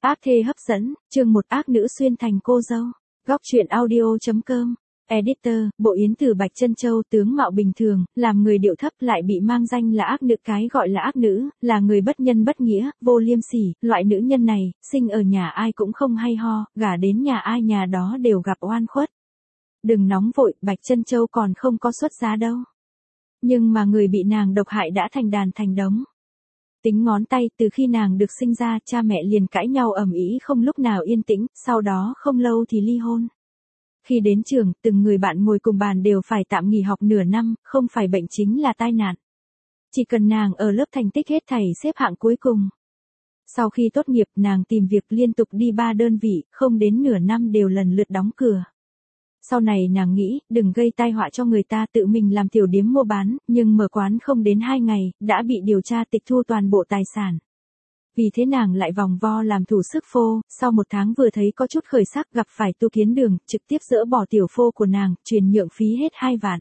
Ác thê hấp dẫn, chương 1 ác nữ xuyên thành cô dâu. Góc truyện audio.com. Editor, Bộ Yến từ Bạch Chân Châu tướng mạo bình thường, làm người điệu thấp lại bị mang danh là ác nữ. Cái gọi là ác nữ, là người bất nhân bất nghĩa, vô liêm sỉ. Loại nữ nhân này, sinh ở nhà ai cũng không hay ho, gả đến nhà ai nhà đó đều gặp oan khuất. Đừng nóng vội, Bạch Chân Châu còn không có xuất giá đâu. Nhưng mà người bị nàng độc hại đã thành đàn thành đống. Tính ngón tay, từ khi nàng được sinh ra, cha mẹ liền cãi nhau ầm ĩ không lúc nào yên tĩnh, sau đó không lâu thì ly hôn. Khi đến trường, từng người bạn ngồi cùng bàn đều phải tạm nghỉ học nửa năm, không phải bệnh chính là tai nạn. Chỉ cần nàng ở lớp thành tích hết thảy xếp hạng cuối cùng. Sau khi tốt nghiệp, nàng tìm việc liên tục đi 3 đơn vị, không đến nửa năm đều lần lượt đóng cửa. Sau này nàng nghĩ, đừng gây tai họa cho người ta, tự mình làm tiểu điếm mua bán, nhưng mở quán không đến 2 ngày, đã bị điều tra tịch thu toàn bộ tài sản. Vì thế nàng lại vòng vo làm thủ sức phô, sau 1 tháng vừa thấy có chút khởi sắc gặp phải Tu Kiến Đường, trực tiếp dỡ bỏ tiểu phô của nàng, truyền nhượng phí hết 2 vạn.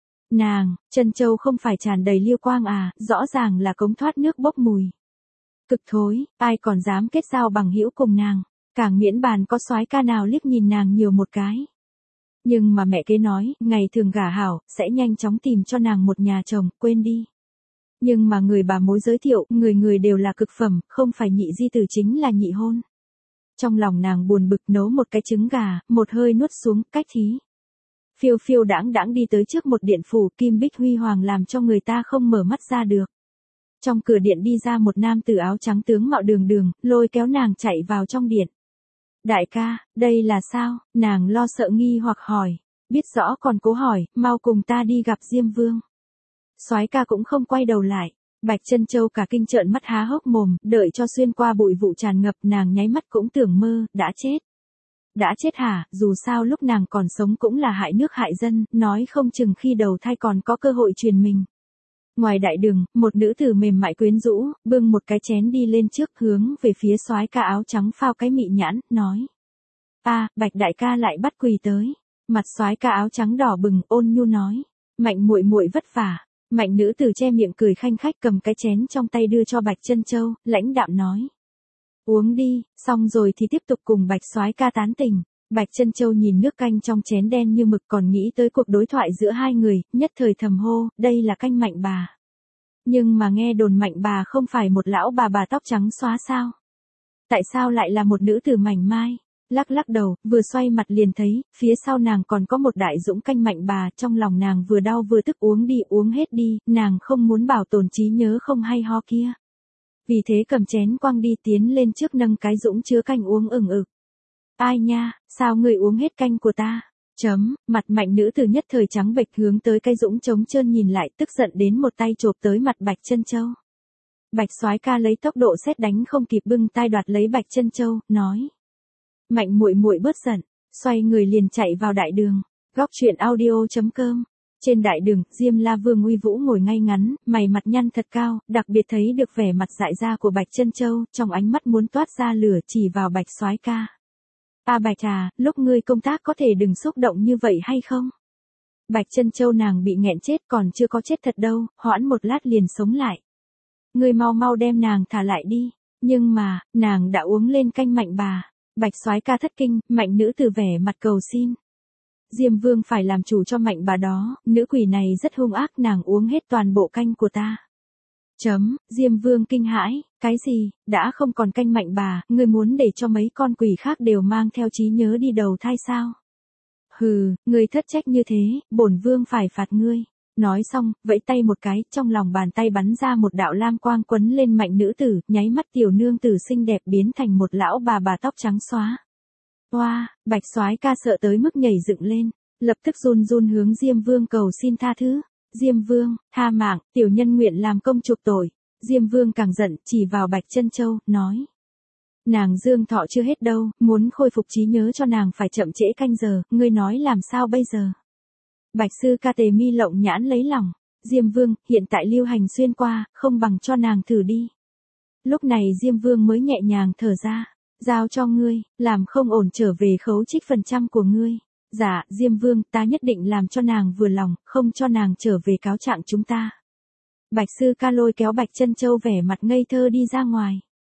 Nàng, Chân Châu không phải tràn đầy liêu quang à, rõ ràng là cống thoát nước bốc mùi. Cực thối, ai còn dám kết giao bằng hữu cùng nàng, càng miễn bàn có soái ca nào liếc nhìn nàng nhiều một cái. Nhưng mà mẹ kế nói, ngày thường gả hảo, sẽ nhanh chóng tìm cho nàng một nhà chồng, quên đi. Nhưng mà người bà mối giới thiệu, người đều là cực phẩm, không phải nhị di tử chính là nhị hôn. Trong lòng nàng buồn bực nấu một cái trứng gà, một hơi nuốt xuống, cách thí. Phiêu phiêu đãng đãng đi tới trước một điện phủ, kim bích huy hoàng làm cho người ta không mở mắt ra được. Trong cửa điện đi ra một nam tử áo trắng tướng mạo đường đường, lôi kéo nàng chạy vào trong điện. Đại ca, đây là sao? Nàng lo sợ nghi hoặc hỏi. Biết rõ còn cố hỏi, mau cùng ta đi gặp Diêm Vương. Soái ca cũng không quay đầu lại. Bạch Chân Châu cả kinh trợn mắt há hốc mồm, đợi cho xuyên qua bụi vụ tràn ngập, nàng nháy mắt cũng tưởng mơ, đã chết. Đã chết hả? Dù sao lúc nàng còn sống cũng là hại nước hại dân, nói không chừng khi đầu thai còn có cơ hội truyền mình. Ngoài đại đường, một nữ tử mềm mại quyến rũ, bưng một cái chén đi lên trước, hướng về phía soái ca áo trắng phao cái mị nhãn, nói: Bạch đại ca lại bắt quỳ tới. Mặt soái ca áo trắng đỏ bừng, ôn nhu nói: Mạnh muội muội vất vả. Mạnh nữ tử che miệng cười khanh khách, cầm cái chén trong tay đưa cho Bạch Chân Châu, lãnh đạm nói: Uống đi, xong rồi thì tiếp tục cùng Bạch soái ca tán tình. Bạch Chân Châu nhìn nước canh trong chén đen như mực, còn nghĩ tới cuộc đối thoại giữa hai người, nhất thời thầm hô, đây là canh Mạnh bà. Nhưng mà nghe đồn Mạnh bà không phải một lão bà tóc trắng xóa sao? Tại sao lại là một nữ tử mảnh mai? Lắc lắc đầu, vừa xoay mặt liền thấy, phía sau nàng còn có một đại dũng canh Mạnh bà, trong lòng nàng vừa đau vừa tức, uống đi uống hết đi, nàng không muốn bảo tồn trí nhớ không hay ho kia. Vì thế cầm chén quăng đi, tiến lên trước nâng cái dũng chứa canh uống ừng ực. Ai nha, sao người uống hết canh của ta? Mặt Mạnh nữ tử nhất thời trắng bệch, hướng tới cái dũng trống trơn nhìn lại, tức giận đến một tay chộp tới mặt Bạch Chân Châu. Bạch soái ca lấy tốc độ sét đánh không kịp, bưng tay đoạt lấy Bạch Chân Châu, nói: Mạnh muội muội bớt giận, xoay người liền chạy vào đại đường. Góc truyện audio.com. Trên đại đường, Diêm La Vương uy vũ ngồi ngay ngắn, mày mặt nhăn thật cao, đặc biệt thấy được vẻ mặt dại ra của Bạch Chân Châu, trong ánh mắt muốn toát ra lửa, chỉ vào Bạch soái ca. Bạch lúc ngươi công tác có thể đừng xúc động như vậy hay không? Bạch Chân Châu nàng bị nghẹn chết, còn chưa có chết thật đâu, hoãn một lát liền sống lại. Ngươi mau mau đem nàng thả lại đi. Nhưng mà, nàng đã uống lên canh Mạnh bà. Bạch soái ca thất kinh, Mạnh nữ tử vẻ mặt cầu xin. Diêm Vương phải làm chủ cho Mạnh bà đó, nữ quỷ này rất hung ác, nàng uống hết toàn bộ canh của ta. Diêm Vương kinh hãi, cái gì, đã không còn canh Mạnh bà, ngươi muốn để cho mấy con quỷ khác đều mang theo trí nhớ đi đầu thai sao? Hừ, ngươi thất trách như thế, bổn Vương phải phạt ngươi. Nói xong, vẫy tay một cái, trong lòng bàn tay bắn ra một đạo lam quang quấn lên Mạnh nữ tử, nháy mắt tiểu nương tử xinh đẹp biến thành một lão bà tóc trắng xóa. Bạch soái ca sợ tới mức nhảy dựng lên, lập tức run run hướng Diêm Vương cầu xin tha thứ. Diêm Vương, tha mạng, tiểu nhân nguyện làm công chuộc tội. Diêm Vương càng giận, chỉ vào Bạch Chân Châu, nói: Nàng dương thọ chưa hết đâu, muốn khôi phục trí nhớ cho nàng phải chậm trễ canh giờ, ngươi nói làm sao bây giờ? Bạch sư ca Tề mi lộng nhãn lấy lòng. Diêm Vương, hiện tại lưu hành xuyên qua, không bằng cho nàng thử đi. Lúc này Diêm Vương mới nhẹ nhàng thở ra. Giao cho ngươi, làm không ổn trở về khấu trích phần trăm của ngươi. Dạ, Diêm Vương, ta nhất định làm cho nàng vừa lòng, không cho nàng trở về cáo trạng chúng ta. Bạch sư ca lôi kéo Bạch Chân Châu vẻ mặt ngây thơ đi ra ngoài.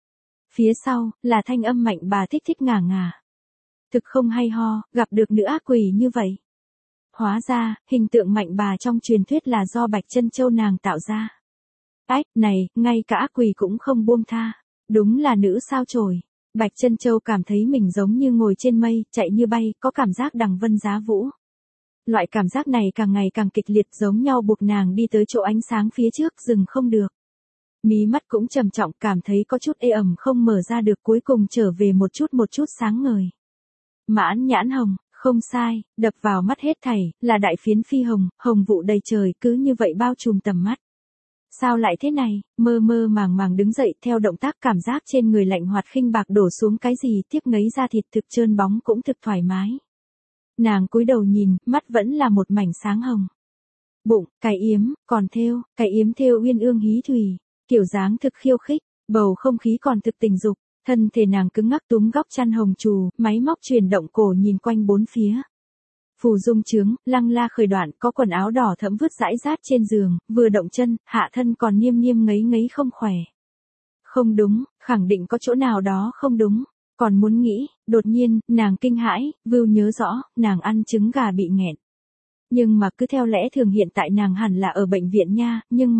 Phía sau, là thanh âm Mạnh Bà thích thích ngả ngả. Thực không hay ho, gặp được nữ ác quỷ như vậy. Hóa ra, hình tượng Mạnh Bà trong truyền thuyết là do Bạch Chân Châu nàng tạo ra. Ách, này, ngay cả ác quỷ cũng không buông tha. Đúng là nữ sao chổi. Bạch Chân Châu cảm thấy mình giống như ngồi trên mây, chạy như bay, có cảm giác đằng vân giá vũ. Loại cảm giác này càng ngày càng kịch liệt giống nhau buộc nàng đi tới chỗ ánh sáng phía trước dừng không được. Mí mắt cũng trầm trọng cảm thấy có chút ê ẩm không mở ra được cuối cùng trở về một chút sáng ngời. Mãn nhãn hồng, không sai, đập vào mắt hết thảy, là đại phiến phi hồng, hồng vụ đầy trời cứ như vậy bao trùm tầm mắt. Sao lại thế này, mơ mơ màng màng đứng dậy theo động tác cảm giác trên người lạnh hoạt khinh bạc đổ xuống cái gì tiếc ngấy da thịt thực trơn bóng cũng thực thoải mái. Nàng cúi đầu nhìn, mắt vẫn là một mảnh sáng hồng. Bụng, cái yếm, còn thêu, cái yếm thêu uyên ương hí thủy, kiểu dáng thực khiêu khích, bầu không khí còn thực tình dục, thân thể nàng cứng ngắc túm góc chăn hồng trù, máy móc chuyển động cổ nhìn quanh bốn phía. Phù dung trướng, lăng la khởi đoạn, có quần áo đỏ thẫm vứt rải rác trên giường, vừa động chân, hạ thân còn niêm niêm ngấy ngấy không khỏe. Không đúng, khẳng định có chỗ nào đó không đúng. Còn muốn nghĩ, đột nhiên, nàng kinh hãi, vưu nhớ rõ, nàng ăn trứng gà bị nghẹn. Nhưng mà cứ theo lẽ thường hiện tại nàng hẳn là ở bệnh viện nha, nhưng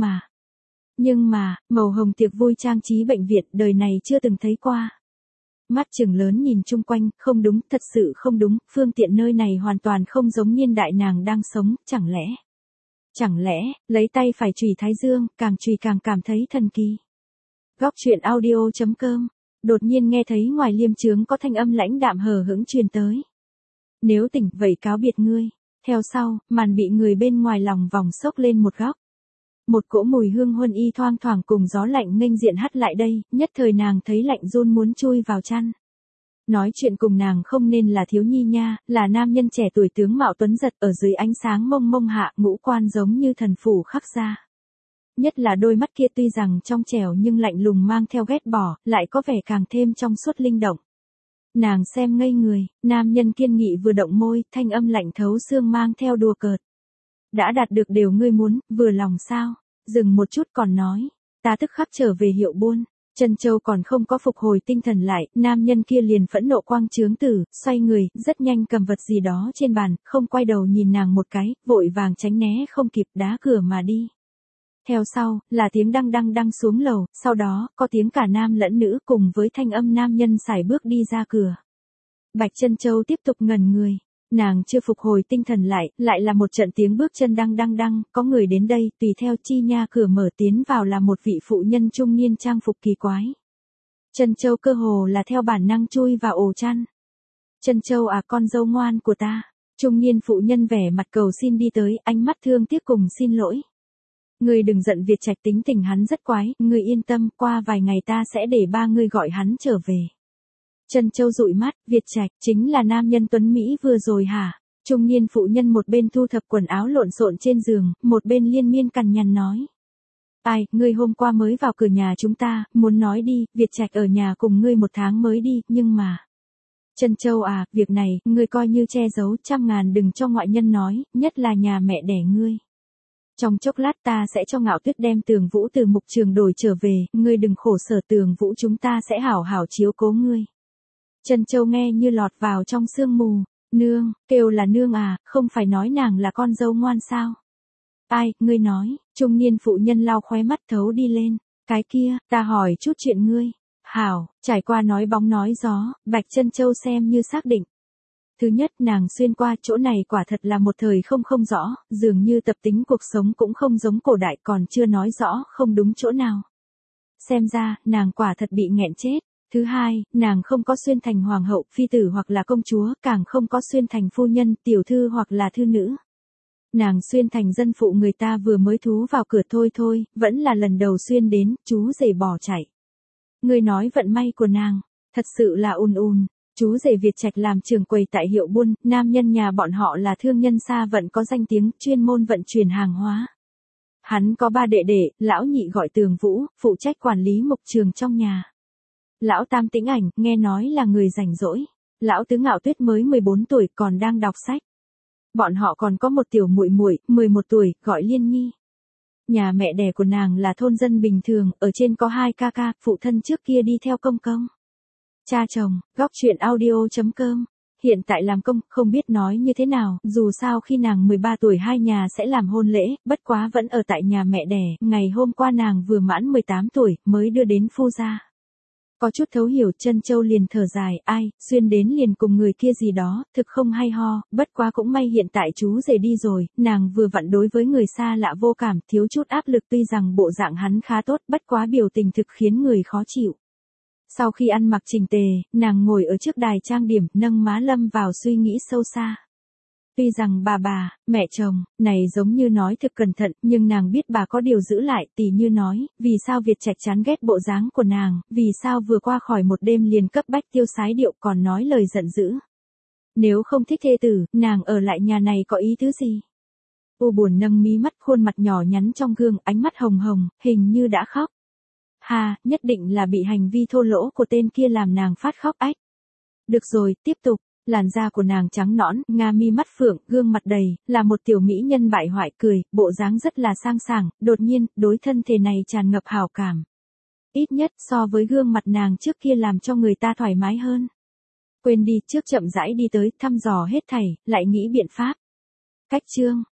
mà, màu hồng tiệc vui trang trí bệnh viện đời này chưa từng thấy qua. Mắt trừng lớn nhìn chung quanh, không đúng, thật sự không đúng, phương tiện nơi này hoàn toàn không giống niên đại nàng đang sống, chẳng lẽ, lấy tay phải chùy thái dương, càng chùy càng cảm thấy thần kỳ. Góc truyện audio.com, đột nhiên nghe thấy ngoài liêm trướng có thanh âm lãnh đạm hờ hững truyền tới. Nếu tỉnh vậy cáo biệt ngươi, theo sau, màn bị người bên ngoài lòng vòng xốc lên một góc. Một cỗ mùi hương huân y thoang thoảng cùng gió lạnh nghênh diện hắt lại đây, nhất thời nàng thấy lạnh run muốn chui vào chăn. Nói chuyện cùng nàng không nên là thiếu nhi nha, là nam nhân trẻ tuổi tướng mạo tuấn giật ở dưới ánh sáng mông mông hạ ngũ quan giống như thần phủ khắc ra. Nhất là đôi mắt kia tuy rằng trong trẻo nhưng lạnh lùng mang theo ghét bỏ, lại có vẻ càng thêm trong suốt linh động. Nàng xem ngây người, nam nhân kiên nghị vừa động môi, thanh âm lạnh thấu xương mang theo đùa cợt. Đã đạt được điều ngươi muốn, vừa lòng sao? Dừng một chút còn nói, ta tức khắc trở về hiệu buôn. Chân Châu còn không có phục hồi tinh thần lại, nam nhân kia liền phẫn nộ quang trướng tử, xoay người, rất nhanh cầm vật gì đó trên bàn, không quay đầu nhìn nàng một cái, vội vàng tránh né không kịp đá cửa mà đi. Theo sau, là tiếng đăng đăng đăng xuống lầu, sau đó, có tiếng cả nam lẫn nữ cùng với thanh âm nam nhân sải bước đi ra cửa. Bạch Chân Châu tiếp tục ngẩn người. Nàng chưa phục hồi tinh thần lại là một trận tiếng bước chân đăng đăng đăng, có người đến đây, tùy theo chi nha cửa mở tiến vào là một vị phụ nhân trung niên trang phục kỳ quái. Chân Châu cơ hồ là theo bản năng chui vào ổ chăn. Chân Châu à con dâu ngoan của ta. Trung niên phụ nhân vẻ mặt cầu xin đi tới, ánh mắt thương tiếc cùng xin lỗi. Ngươi đừng giận Việt Trạch tính tình hắn rất quái, ngươi yên tâm, qua vài ngày ta sẽ để ba ngươi gọi hắn trở về. Chân Châu dụi mắt, Việt Trạch chính là nam nhân tuấn Mỹ vừa rồi hả? Trung niên phụ nhân một bên thu thập quần áo lộn xộn trên giường, một bên liên miên cằn nhằn nói. Ai, ngươi hôm qua mới vào cửa nhà chúng ta, muốn nói đi, Việt Trạch ở nhà cùng ngươi 1 tháng mới đi, nhưng mà. Chân Châu à, việc này, ngươi coi như che giấu, 100.000 đừng cho ngoại nhân nói, nhất là nhà mẹ đẻ ngươi. Trong chốc lát ta sẽ cho Ngạo Tuyết đem Tường Vũ từ mục trường đổi trở về, ngươi đừng khổ sở Tường Vũ chúng ta sẽ hảo hảo chiếu cố ngươi. Chân Châu nghe như lọt vào trong sương mù, nương, kêu là nương à, không phải nói nàng là con dâu ngoan sao? Ai, ngươi nói, trung niên phụ nhân lau khóe mắt thấu đi lên, cái kia, ta hỏi chút chuyện ngươi. Hảo, trải qua nói bóng nói gió, Bạch Chân Châu xem như xác định. Thứ nhất nàng xuyên qua chỗ này quả thật là một thời không rõ, dường như tập tính cuộc sống cũng không giống cổ đại còn chưa nói rõ không đúng chỗ nào. Xem ra, nàng quả thật bị nghẹn chết. Thứ hai, nàng không có xuyên thành hoàng hậu, phi tử hoặc là công chúa, càng không có xuyên thành phu nhân, tiểu thư hoặc là thư nữ. Nàng xuyên thành dân phụ người ta vừa mới thú vào cửa thôi, vẫn là lần đầu xuyên đến, chú rể bỏ chạy. Người nói vận may của nàng, thật sự là ùn. Chú rể Việt Trạch làm trưởng quầy tại hiệu buôn, nam nhân nhà bọn họ là thương nhân xa vận có danh tiếng, chuyên môn vận chuyển hàng hóa. Hắn có 3 đệ đệ, lão nhị gọi Tường Vũ, phụ trách quản lý mục trường trong nhà. Lão tam Tĩnh Ảnh, nghe nói là người rảnh rỗi. Lão tứ Ngạo Tuyết mới 14 tuổi còn đang đọc sách. Bọn họ còn có một tiểu muội muội, 11 tuổi, gọi Liên Nhi. Nhà mẹ đẻ của nàng là thôn dân bình thường, ở trên có 2 ca ca, phụ thân trước kia đi theo công công. Cha chồng, góc chuyện audio.com. Hiện tại làm công, không biết nói như thế nào, dù sao khi nàng 13 tuổi hai nhà sẽ làm hôn lễ, bất quá vẫn ở tại nhà mẹ đẻ, ngày hôm qua nàng vừa mãn 18 tuổi, mới đưa đến phu gia. Có chút thấu hiểu, Trân Châu liền thở dài, ai, xuyên đến liền cùng người kia gì đó, thực không hay ho, bất quá cũng may hiện tại chú rể đi rồi, nàng vừa vặn đối với người xa lạ vô cảm, thiếu chút áp lực, tuy rằng bộ dạng hắn khá tốt, bất quá biểu tình thực khiến người khó chịu. Sau khi ăn mặc chỉnh tề, nàng ngồi ở trước đài trang điểm, nâng má lâm vào suy nghĩ sâu xa. Tuy rằng bà, mẹ chồng, này giống như nói thực cẩn thận, nhưng nàng biết bà có điều giữ lại, tỉ như nói, vì sao Việt Trạch chán ghét bộ dáng của nàng, vì sao vừa qua khỏi một đêm liền cấp bách tiêu sái điệu còn nói lời giận dữ. Nếu không thích thê tử, nàng ở lại nhà này có ý tứ gì? U buồn nâng mí mắt, khuôn mặt nhỏ nhắn trong gương, ánh mắt hồng hồng, hình như đã khóc. Ha, nhất định là bị hành vi thô lỗ của tên kia làm nàng phát khóc ách. Được rồi, tiếp tục. Làn da của nàng trắng nõn, nga mi mắt phượng, gương mặt đầy, là một tiểu mỹ nhân bại hoại cười, bộ dáng rất là sang sảng, đột nhiên, đối thân thể này tràn ngập hào cảm. Ít nhất so với gương mặt nàng trước kia làm cho người ta thoải mái hơn. Quên đi, trước chậm rãi đi tới, thăm dò hết thảy, lại nghĩ biện pháp. Cách chương.